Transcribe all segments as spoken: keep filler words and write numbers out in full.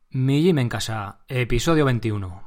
Mi Gym en Casa, episodio veintiuno.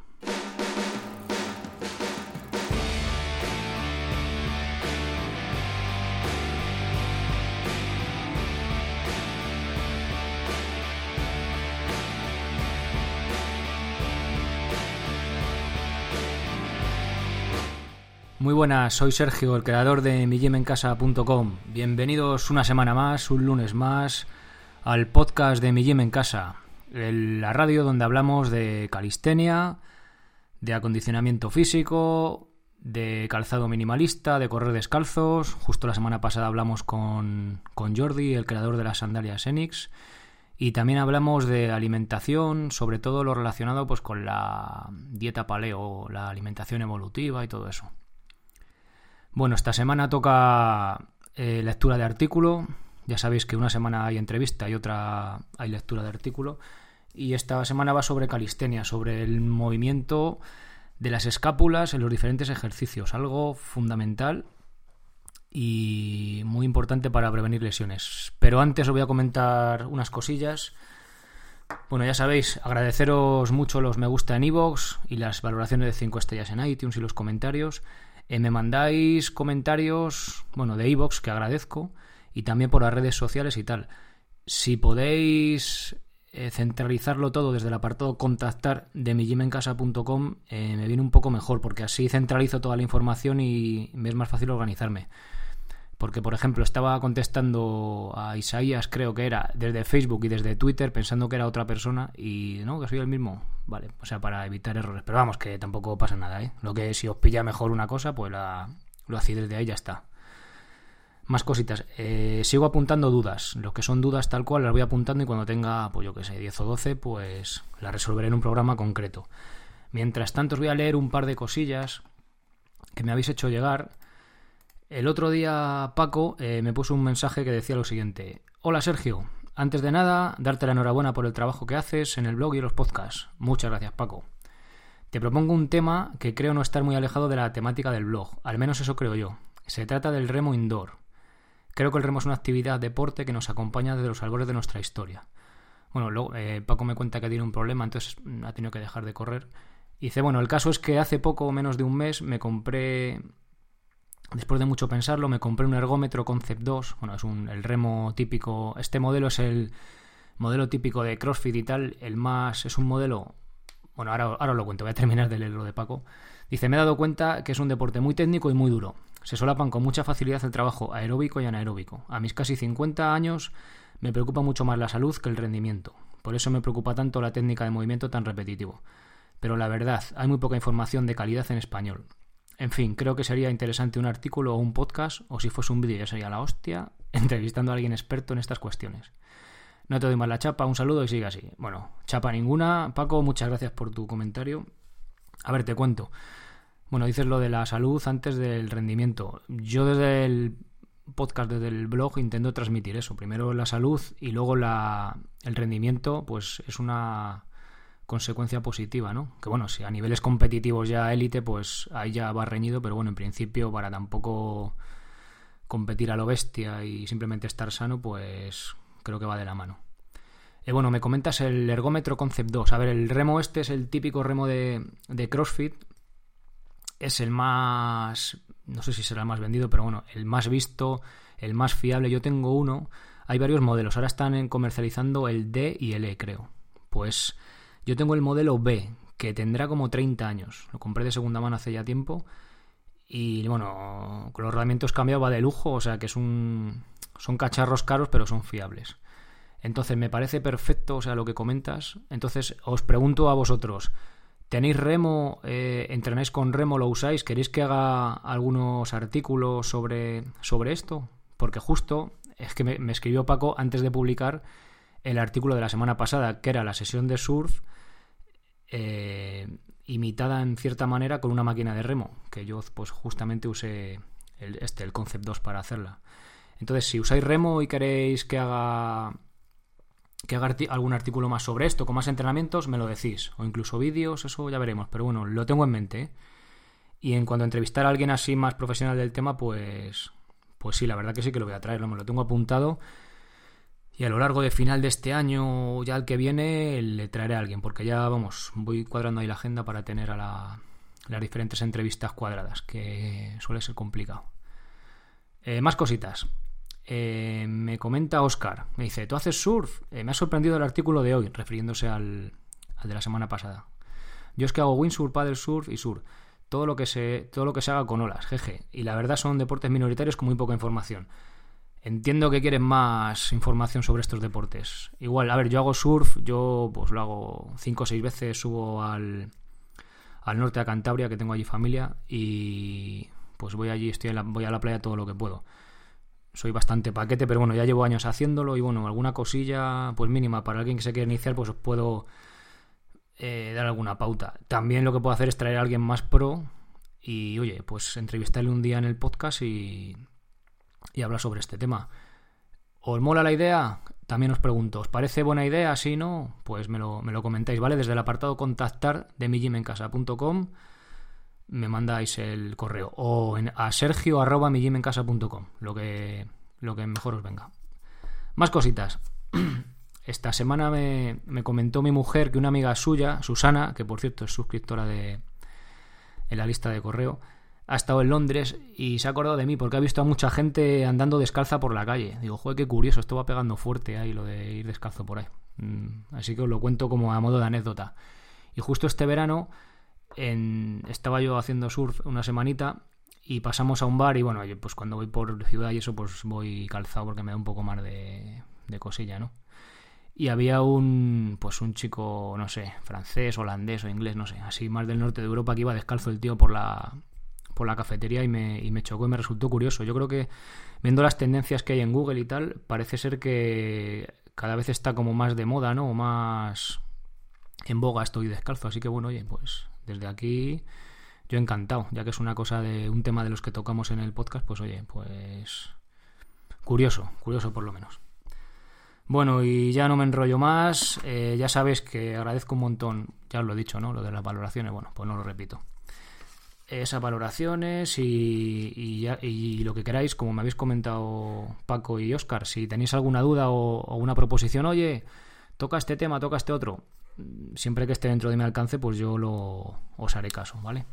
Muy buenas, soy Sergio, el creador de mi gym en casa punto com. Bienvenidos una semana más, un lunes más, al podcast de Mi Gym en Casa, la radio donde hablamos de calistenia, de acondicionamiento físico, de calzado minimalista, de correr descalzos. Justo la semana pasada hablamos con, con Jordi, el creador de las sandalias Enix, y también hablamos de alimentación, sobre todo lo relacionado pues con la dieta paleo, la alimentación evolutiva y todo eso. Bueno, esta semana toca eh, lectura de artículo. Ya sabéis que una semana hay entrevista y otra hay lectura de artículo. Y esta semana va sobre calistenia, sobre el movimiento de las escápulas en los diferentes ejercicios. Algo fundamental y muy importante para prevenir lesiones. Pero antes os voy a comentar unas cosillas. Bueno, ya sabéis, agradeceros mucho los me gusta en iVoox y las valoraciones de cinco estrellas en iTunes y los comentarios. Eh, me mandáis comentarios, bueno, de iVoox, que agradezco, y también por las redes sociales y tal. Si podéis eh, centralizarlo todo desde el apartado contactar de mi gym en casa punto com, eh, me viene un poco mejor, porque así centralizo toda la información y me es más fácil organizarme. Porque, por ejemplo, estaba contestando a Isaías, creo que era, desde Facebook y desde Twitter, pensando que era otra persona, y no, que soy el mismo. Vale, o sea, para evitar errores. Pero vamos, que tampoco pasa nada, ¿eh? Lo que si os pilla mejor una cosa, pues la, lo hacéis desde ahí, ya está. Más cositas. Eh, sigo apuntando dudas. Lo que son dudas tal cual las voy apuntando y cuando tenga, pues yo que sé, diez o doce, pues las resolveré en un programa concreto. Mientras tanto os voy a leer un par de cosillas que me habéis hecho llegar. El otro día Paco eh, me puso un mensaje que decía lo siguiente: Hola Sergio, antes de nada, darte la enhorabuena por el trabajo que haces en el blog y los podcasts. Muchas gracias, Paco. Te propongo un tema que creo no estar muy alejado de la temática del blog, al menos eso creo yo. Se trata del remo indoor. Creo que el remo es una actividad, deporte que nos acompaña desde los albores de nuestra historia. Bueno, luego eh, Paco me cuenta que tiene un problema, entonces ha tenido que dejar de correr. Y dice, bueno, el caso es que hace poco, menos de un mes, me compré... Después de mucho pensarlo, me compré un ergómetro Concept dos. Bueno, es un, el remo típico. Este modelo es el modelo típico de CrossFit y tal. El más... Es un modelo... Bueno, ahora, ahora os lo cuento. Voy a terminar de leer lo de Paco. Dice, me he dado cuenta que es un deporte muy técnico y muy duro. Se solapan con mucha facilidad el trabajo aeróbico y anaeróbico. A mis casi cincuenta años me preocupa mucho más la salud que el rendimiento. Por eso me preocupa tanto la técnica de movimiento tan repetitivo. Pero la verdad, hay muy poca información de calidad en español. En fin, creo que sería interesante un artículo o un podcast, o si fuese un vídeo ya sería la hostia, entrevistando a alguien experto en estas cuestiones. No te doy más la chapa, un saludo y sigue así. Bueno, chapa ninguna. Paco, muchas gracias por tu comentario. A ver, te cuento. Bueno, dices lo de la salud antes del rendimiento. Yo desde el podcast, desde el blog, intento transmitir eso. Primero la salud y luego la, el rendimiento, pues es una... consecuencia positiva, ¿no? Que bueno, si a niveles competitivos ya élite, pues ahí ya va reñido, pero bueno, en principio para tampoco competir a lo bestia y simplemente estar sano, pues creo que va de la mano. Eh, bueno, me comentas el ergómetro Concept dos. A ver, el remo este es el típico remo de, de CrossFit. Es el más... no sé si será el más vendido, pero bueno, el más visto, el más fiable. Yo tengo uno. Hay varios modelos. Ahora están comercializando el D y el E, creo. Pues... yo tengo el modelo B, que tendrá como treinta años. Lo compré de segunda mano hace ya tiempo. Y bueno, con los rodamientos cambiados va de lujo. O sea que es un, son cacharros caros, pero son fiables. Entonces me parece perfecto, o sea, lo que comentas. Entonces os pregunto a vosotros, ¿tenéis remo? Eh, ¿Entrenáis con remo? ¿Lo usáis? ¿Queréis que haga algunos artículos sobre, sobre esto? Porque justo es que me, me escribió Paco antes de publicar el artículo de la semana pasada, que era la sesión de surf eh, imitada en cierta manera con una máquina de remo, que yo pues justamente usé el, este, el Concept dos para hacerla. Entonces, si usáis remo y queréis que haga que haga arti- algún artículo más sobre esto, con más entrenamientos, me lo decís, o incluso vídeos, eso ya veremos, pero bueno, lo tengo en mente, ¿eh? Y en cuanto a entrevistar a alguien así más profesional del tema, pues pues sí, la verdad que sí que lo voy a traer, me lo tengo apuntado. Y a lo largo de final de este año, ya el que viene, le traeré a alguien, porque ya, vamos, voy cuadrando ahí la agenda para tener a la, las diferentes entrevistas cuadradas, que suele ser complicado. Eh, más cositas. Eh, me comenta Óscar, me dice, ¿tú haces surf? Eh, me ha sorprendido el artículo de hoy, refiriéndose al, al de la semana pasada. Yo es que hago windsurf, paddle surf y surf. Todo lo que se, todo lo que se haga con olas, jeje. Y la verdad son deportes minoritarios con muy poca información. Entiendo que quieres más información sobre estos deportes. Igual, a ver, yo hago surf, yo pues lo hago cinco o seis veces, subo al, al norte a Cantabria, que tengo allí familia, y pues voy allí, estoy en la, voy a la playa todo lo que puedo. Soy bastante paquete, pero bueno, ya llevo años haciéndolo y bueno, alguna cosilla pues mínima para alguien que se quiera iniciar, pues os puedo eh, dar alguna pauta. También lo que puedo hacer es traer a alguien más pro y, oye, pues entrevistarle un día en el podcast y... y hablar sobre este tema. ¿Os mola la idea? También os pregunto, ¿os parece buena idea? Si no, pues me lo, me lo comentáis, ¿vale? Desde el apartado contactar de mi gym en casa punto com me mandáis el correo o en, a sergio arroba mi gym en casa punto com, lo que, lo que mejor os venga. Más cositas. Esta semana me, me comentó mi mujer que una amiga suya, Susana, que por cierto es suscriptora de en la lista de correo, ha estado en Londres y se ha acordado de mí porque ha visto a mucha gente andando descalza por la calle. Digo, joder, qué curioso, esto va pegando fuerte ahí lo de ir descalzo por ahí. Así que os lo cuento como a modo de anécdota. Y justo este verano en, estaba yo haciendo surf una semanita y pasamos a un bar y bueno, yo, pues cuando voy por ciudad y eso pues voy calzado porque me da un poco más de, de cosilla, ¿no? Y había un pues un chico, no sé, francés, holandés o inglés, no sé, así más del norte de Europa, que iba descalzo el tío por la... por la cafetería y me, y me chocó y me resultó curioso. Yo creo que viendo las tendencias que hay en Google y tal, parece ser que cada vez está como más de moda, ¿no? O más en boga estoy descalzo. Así que bueno, oye, pues desde aquí yo encantado, ya que es una cosa de un tema de los que tocamos en el podcast, pues oye, pues curioso, curioso por lo menos. Bueno, y ya no me enrollo más, eh, ya sabéis que agradezco un montón, ya os lo he dicho, ¿no? Lo de las valoraciones, bueno, pues no lo repito. Esas valoraciones y, y, ya, y lo que queráis, como me habéis comentado Paco y Óscar, si tenéis alguna duda o, o una proposición, oye, toca este tema, toca este otro, siempre que esté dentro de mi alcance, pues yo lo os haré caso, ¿vale?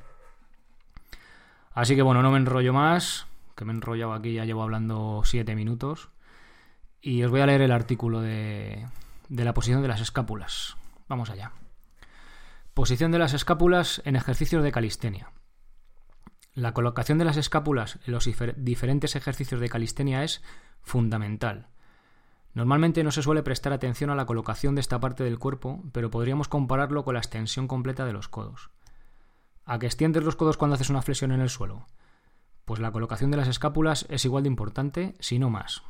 Así que bueno, no me enrollo más, que me he enrollado aquí, ya llevo hablando siete minutos, y os voy a leer el artículo de, de la posición de las escápulas. Vamos allá. Posición de las escápulas en ejercicios de calistenia. La colocación de las escápulas en los difer- diferentes ejercicios de calistenia es fundamental. Normalmente no se suele prestar atención a la colocación de esta parte del cuerpo, pero podríamos compararlo con la extensión completa de los codos. ¿A qué extiendes los codos cuando haces una flexión en el suelo? Pues la colocación de las escápulas es igual de importante, si no más.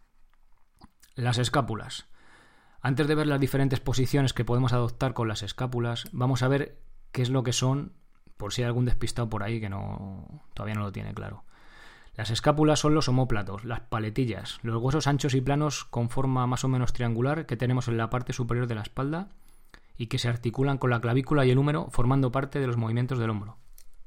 Las escápulas. Antes de ver las diferentes posiciones que podemos adoptar con las escápulas, vamos a ver qué es lo que son, por si hay algún despistado por ahí que no todavía no lo tiene claro. Las escápulas son los omóplatos, las paletillas, los huesos anchos y planos con forma más o menos triangular que tenemos en la parte superior de la espalda y que se articulan con la clavícula y el húmero formando parte de los movimientos del hombro.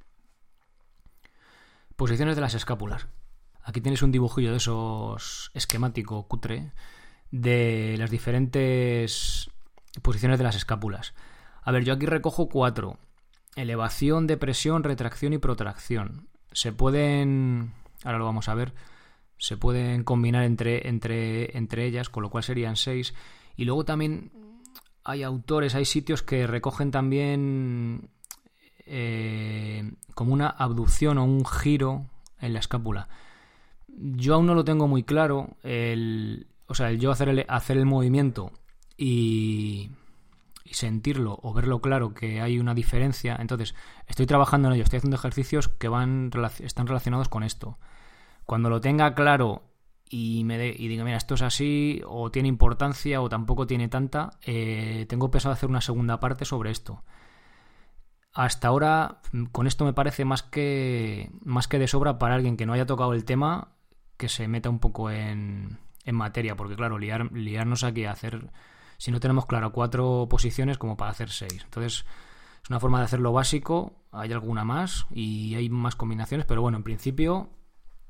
Posiciones de las escápulas. Aquí tenéis un dibujillo de esos esquemático cutre de las diferentes posiciones de las escápulas. A ver, yo aquí recojo cuatro. Elevación, depresión, retracción y protracción. Se pueden, ahora lo vamos a ver, se pueden combinar entre, entre, entre ellas, con lo cual serían seis. Y luego también hay autores, hay sitios que recogen también eh, como una abducción o un giro en la escápula. Yo aún no lo tengo muy claro, el, o sea, el yo hacer el, hacer el movimiento y... y sentirlo o verlo claro que hay una diferencia. Entonces estoy trabajando en ello, estoy haciendo ejercicios que van están relacionados con esto. Cuando lo tenga claro y me de, y diga, mira, esto es así o tiene importancia o tampoco tiene tanta, eh, tengo pensado hacer una segunda parte sobre esto. Hasta ahora con esto me parece más que más que de sobra para alguien que no haya tocado el tema, que se meta un poco en, en materia, porque claro, liar, liarnos aquí a hacer... Si no tenemos claro cuatro posiciones como para hacer seis. Entonces es una forma de hacerlo básico. Hay alguna más y hay más combinaciones, pero bueno, en principio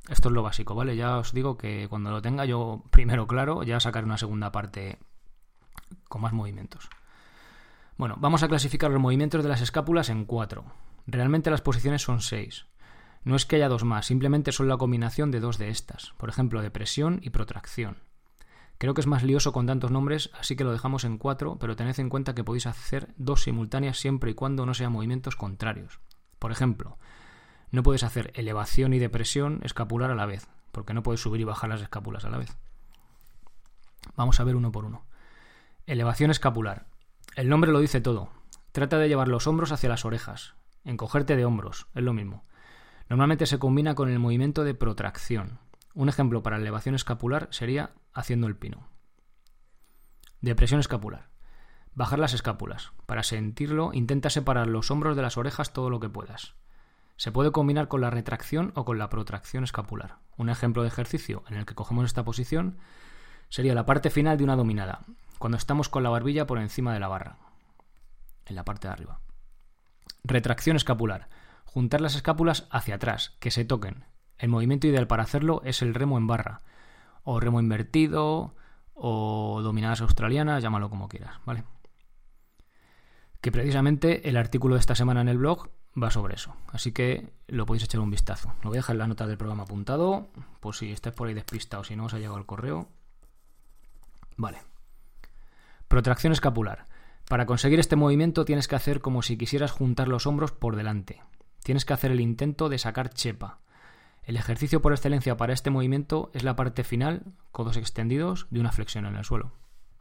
Esto es lo básico, ¿vale? Ya os digo que cuando lo tenga yo primero claro, ya sacaré una segunda parte con más movimientos. Bueno, vamos a clasificar los movimientos de las escápulas en cuatro. Realmente las posiciones son seis. No es que haya dos más, simplemente son la combinación de dos de estas. Por ejemplo, depresión y protracción. Creo que es más lioso con tantos nombres, así que lo dejamos en cuatro, pero tened en cuenta que podéis hacer dos simultáneas siempre y cuando no sean movimientos contrarios. Por ejemplo, no puedes hacer elevación y depresión escapular a la vez, porque no puedes subir y bajar las escápulas a la vez. Vamos a ver uno por uno. Elevación escapular. El nombre lo dice todo. Trata de llevar los hombros hacia las orejas. Encogerte de hombros, es lo mismo. Normalmente se combina con el movimiento de protracción. Un ejemplo para elevación escapular sería haciendo el pino. Depresión escapular. Bajar las escápulas. Para sentirlo, intenta separar los hombros de las orejas todo lo que puedas. Se puede combinar con la retracción o con la protracción escapular. Un ejemplo de ejercicio en el que cogemos esta posición sería la parte final de una dominada, cuando estamos con la barbilla por encima de la barra, en la parte de arriba. Retracción escapular. Juntar las escápulas hacia atrás, que se toquen. El movimiento ideal para hacerlo es el remo en barra, o remo invertido, o dominadas australianas, llámalo como quieras, ¿vale? Que precisamente el artículo de esta semana en el blog va sobre eso, así que lo podéis echar un vistazo. Lo voy a dejar en la nota del programa apuntado, por si estáis por ahí despistados, si no os ha llegado el correo. Vale. Protracción escapular. Para conseguir este movimiento tienes que hacer como si quisieras juntar los hombros por delante. Tienes que hacer el intento de sacar chepa. El ejercicio por excelencia para este movimiento es la parte final, codos extendidos, de una flexión en el suelo.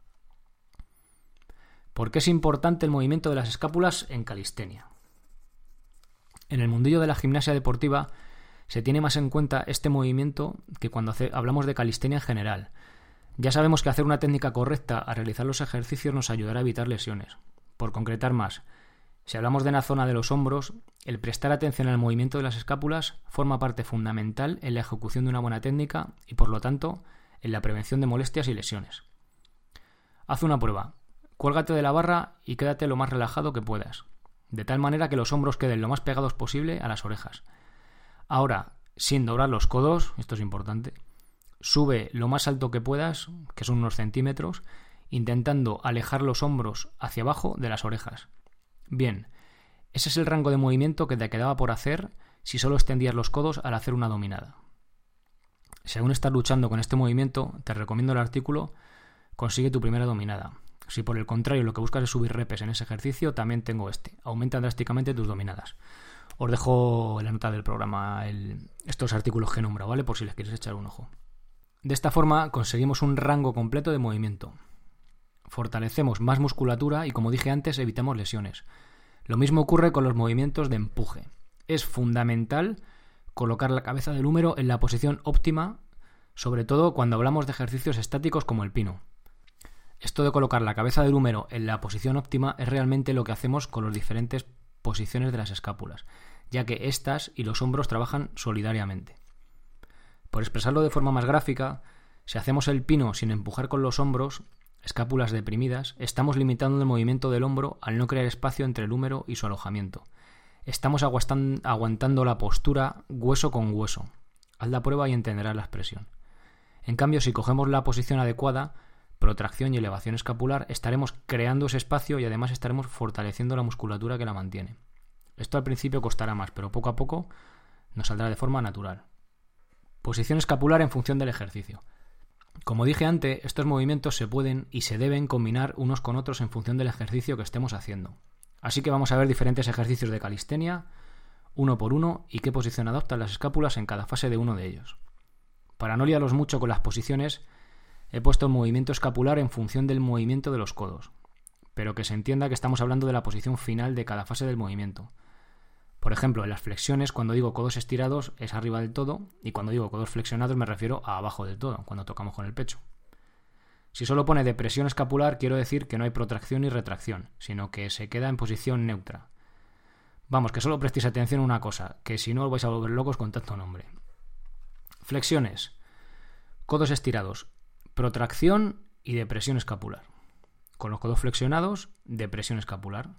¿Por qué es importante el movimiento de las escápulas en calistenia? En el mundillo de la gimnasia deportiva se tiene más en cuenta este movimiento que cuando hace, hablamos de calistenia en general. Ya sabemos que hacer una técnica correcta al realizar los ejercicios nos ayudará a evitar lesiones. Por concretar más, si hablamos de la zona de los hombros, el prestar atención al movimiento de las escápulas forma parte fundamental en la ejecución de una buena técnica y, por lo tanto, en la prevención de molestias y lesiones. Haz una prueba. Cuélgate de la barra y quédate lo más relajado que puedas, de tal manera que los hombros queden lo más pegados posible a las orejas. Ahora, sin doblar los codos, esto es importante, sube lo más alto que puedas, que son unos centímetros, intentando alejar los hombros hacia abajo de las orejas. Bien, ese es el rango de movimiento que te quedaba por hacer si solo extendías los codos al hacer una dominada. Si aún estás luchando con este movimiento, te recomiendo el artículo Consigue tu primera dominada. Si por el contrario lo que buscas es subir repes en ese ejercicio, también tengo este. Aumenta drásticamente tus dominadas. Os dejo en la nota del programa el, estos artículos que he nombrado, ¿vale? Por si les quieres echar un ojo. De esta forma conseguimos un rango completo de movimiento. Fortalecemos más musculatura y, como dije antes, evitamos lesiones. Lo mismo ocurre con los movimientos de empuje. Es fundamental colocar la cabeza del húmero en la posición óptima, sobre todo cuando hablamos de ejercicios estáticos como el pino. Esto de colocar la cabeza del húmero en la posición óptima es realmente lo que hacemos con las diferentes posiciones de las escápulas, ya que estas y los hombros trabajan solidariamente. Por expresarlo de forma más gráfica, si hacemos el pino sin empujar con los hombros, escápulas deprimidas, estamos limitando el movimiento del hombro al no crear espacio entre el húmero y su alojamiento. Estamos aguantando la postura hueso con hueso. Haz la prueba y entenderás la expresión. En cambio, si cogemos la posición adecuada, protracción y elevación escapular, estaremos creando ese espacio y además estaremos fortaleciendo la musculatura que la mantiene. Esto al principio costará más, pero poco a poco nos saldrá de forma natural. Posición escapular en función del ejercicio. Como dije antes, estos movimientos se pueden y se deben combinar unos con otros en función del ejercicio que estemos haciendo. Así que vamos a ver diferentes ejercicios de calistenia, uno por uno, y qué posición adoptan las escápulas en cada fase de uno de ellos. Para no liarlos mucho con las posiciones, he puesto el movimiento escapular en función del movimiento de los codos, pero que se entienda que estamos hablando de la posición final de cada fase del movimiento. Por ejemplo, en las flexiones, cuando digo codos estirados es arriba del todo, y cuando digo codos flexionados me refiero a abajo del todo, cuando tocamos con el pecho. Si solo pone depresión escapular, quiero decir que no hay protracción ni retracción, sino que se queda en posición neutra. Vamos, que solo prestéis atención a una cosa, que si no os vais a volver locos con tanto nombre. Flexiones, codos estirados, protracción y depresión escapular. Con los codos flexionados, depresión escapular.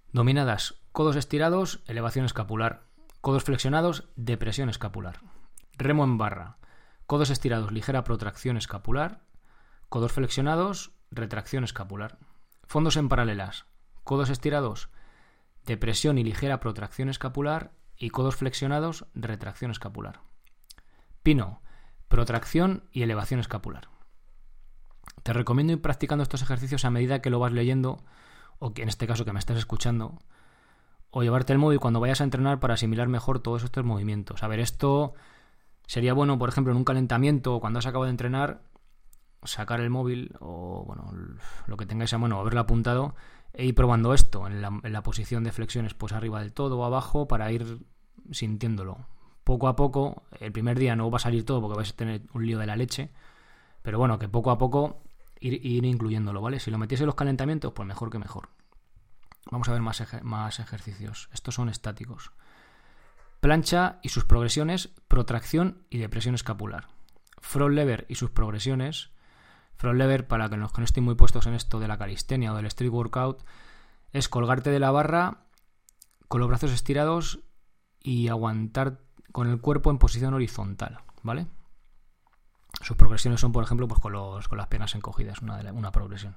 Dominadas, codos estirados, elevación escapular. Codos flexionados, depresión escapular. Remo en barra. Codos estirados, ligera protracción escapular. Codos flexionados, retracción escapular. Fondos en paralelas. Codos estirados, depresión y ligera protracción escapular. Y codos flexionados, retracción escapular. Pino, protracción y elevación escapular. Te recomiendo ir practicando estos ejercicios a medida que lo vas leyendo, o que en este caso que me estás escuchando, o llevarte el móvil cuando vayas a entrenar para asimilar mejor todos estos movimientos. A ver, esto sería bueno, por ejemplo, en un calentamiento o cuando has acabado de entrenar, sacar el móvil o bueno lo que tengáis a mano, haberlo apuntado e ir probando esto en la, en la posición de flexiones, pues arriba del todo o abajo, para ir sintiéndolo. Poco a poco, el primer día no va a salir todo porque vais a tener un lío de la leche, pero bueno, que poco a poco ir, ir incluyéndolo, ¿vale? Si lo metéis en los calentamientos, pues mejor que mejor. Vamos a ver más, ej- más ejercicios. Estos son estáticos. Plancha y sus progresiones, protracción y depresión escapular. Front lever y sus progresiones. Front lever, para los que no estén muy puestos en esto de la calistenia o del street workout, es colgarte de la barra con los brazos estirados y aguantar con el cuerpo en posición horizontal, ¿vale? Sus progresiones son, por ejemplo, pues con, los, con las piernas encogidas, una, de la, una progresión.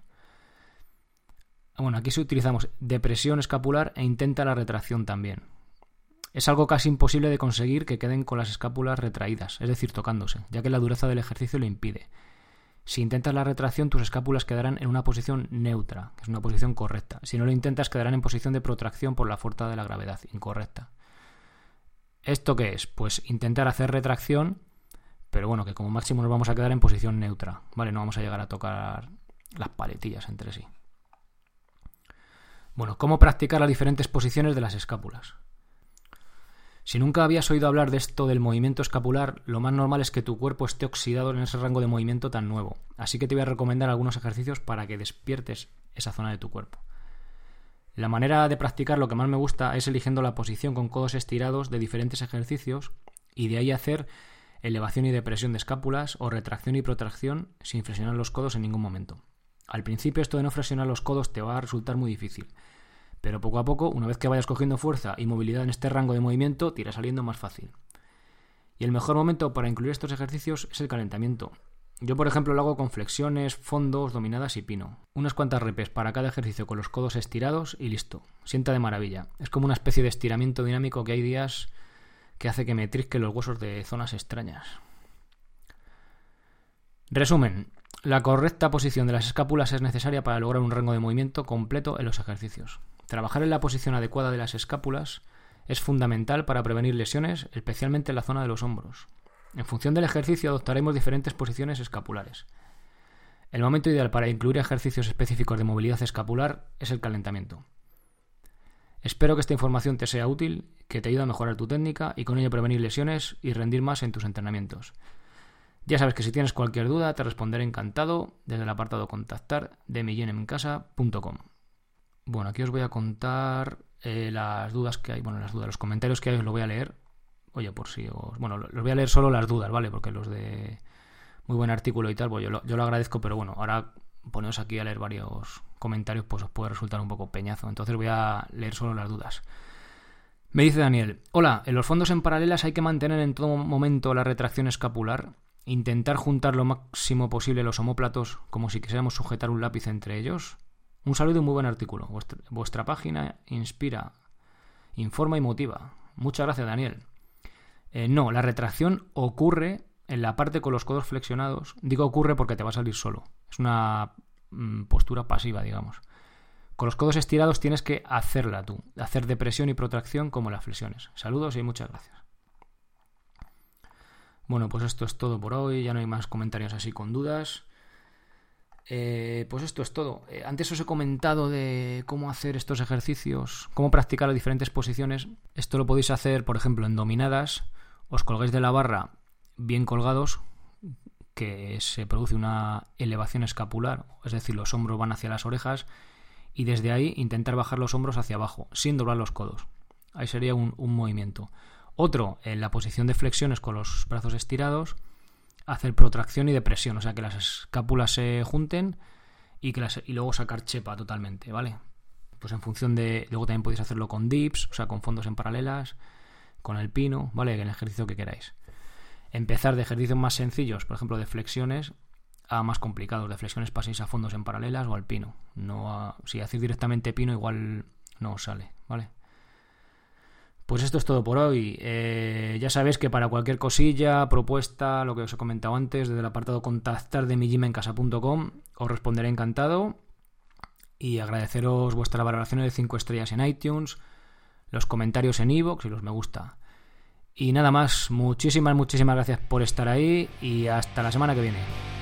Bueno, aquí utilizamos depresión escapular e intenta la retracción también. Es algo casi imposible de conseguir que queden con las escápulas retraídas, es decir, tocándose, ya que la dureza del ejercicio lo impide. Si intentas la retracción, tus escápulas quedarán en una posición neutra, que es una posición correcta. Si no lo intentas, quedarán en posición de protracción por la fuerza de la gravedad, incorrecta. ¿Esto qué es? Pues intentar hacer retracción, pero bueno, que como máximo nos vamos a quedar en posición neutra, ¿vale? No vamos a llegar a tocar las paletillas entre sí. Bueno, ¿cómo practicar las diferentes posiciones de las escápulas? Si nunca habías oído hablar de esto del movimiento escapular, lo más normal es que tu cuerpo esté oxidado en ese rango de movimiento tan nuevo. Así que te voy a recomendar algunos ejercicios para que despiertes esa zona de tu cuerpo. La manera de practicar lo que más me gusta es eligiendo la posición con codos estirados de diferentes ejercicios y de ahí hacer elevación y depresión de escápulas o retracción y protracción sin flexionar los codos en ningún momento. Al principio esto de no flexionar los codos te va a resultar muy difícil, pero poco a poco, una vez que vayas cogiendo fuerza y movilidad en este rango de movimiento, te irá saliendo más fácil. Y el mejor momento para incluir estos ejercicios es el calentamiento. Yo, por ejemplo, lo hago con flexiones, fondos, dominadas y pino. Unas cuantas repes para cada ejercicio con los codos estirados y listo. Sienta de maravilla. Es como una especie de estiramiento dinámico que hay días que hace que me trisquen los huesos de zonas extrañas. Resumen. La correcta posición de las escápulas es necesaria para lograr un rango de movimiento completo en los ejercicios. Trabajar en la posición adecuada de las escápulas es fundamental para prevenir lesiones, especialmente en la zona de los hombros. En función del ejercicio adoptaremos diferentes posiciones escapulares. El momento ideal para incluir ejercicios específicos de movilidad escapular es el calentamiento. Espero que esta información te sea útil, que te ayude a mejorar tu técnica y con ello prevenir lesiones y rendir más en tus entrenamientos. Ya sabes que si tienes cualquier duda te responderé encantado desde el apartado contactar de mi gym en casa punto com. Bueno, aquí os voy a contar eh, las dudas que hay, bueno, las dudas, los comentarios que hay os lo voy a leer. Oye, por si os... Bueno, los voy a leer solo las dudas, ¿vale? Porque los de muy buen artículo y tal, pues yo lo, yo lo agradezco, pero bueno, ahora poneros aquí a leer varios comentarios, pues os puede resultar un poco peñazo. Entonces voy a leer solo las dudas. Me dice Daniel: hola, en los fondos en paralelas hay que mantener en todo momento la retracción escapular, intentar juntar lo máximo posible los omóplatos como si quisiéramos sujetar un lápiz entre ellos. Un saludo y muy buen artículo. Vuestra, vuestra página inspira, informa y motiva. Muchas gracias, Daniel. Eh, no, la retracción ocurre en la parte con los codos flexionados. Digo ocurre porque te va a salir solo. Es una mm, postura pasiva, digamos. Con los codos estirados tienes que hacerla tú. Hacer depresión y protracción como las flexiones. Saludos y muchas gracias. Bueno, pues esto es todo por hoy. Ya no hay más comentarios así con dudas. Eh, pues esto es todo. Eh, antes os he comentado de cómo hacer estos ejercicios, cómo practicar las diferentes posiciones. Esto lo podéis hacer, por ejemplo, en dominadas. Os colgáis de la barra bien colgados, que se produce una elevación escapular, es decir, los hombros van hacia las orejas, y desde ahí intentar bajar los hombros hacia abajo, sin doblar los codos. Ahí sería un, un movimiento. Otro, en la posición de flexiones con los brazos estirados, hacer protracción y depresión, o sea que las escápulas se junten y, que las, y luego sacar chepa totalmente, ¿vale? Pues en función de... Luego también podéis hacerlo con dips, o sea, con fondos en paralelas, con el pino, ¿vale? En el ejercicio que queráis. empezar de ejercicios más sencillos, por ejemplo de flexiones, a más complicados, de flexiones paséis a fondos en paralelas o al pino. No a, si hacéis directamente pino igual no os sale, ¿vale? Pues esto es todo por hoy. Eh, ya sabéis que para cualquier cosilla, propuesta, lo que os he comentado antes, desde el apartado contactar de mi gym en casa punto com, os responderé encantado. Y agradeceros vuestra valoración de cinco estrellas en iTunes, los comentarios en iVoox y los me gusta. Y nada más, muchísimas, muchísimas gracias por estar ahí y hasta la semana que viene.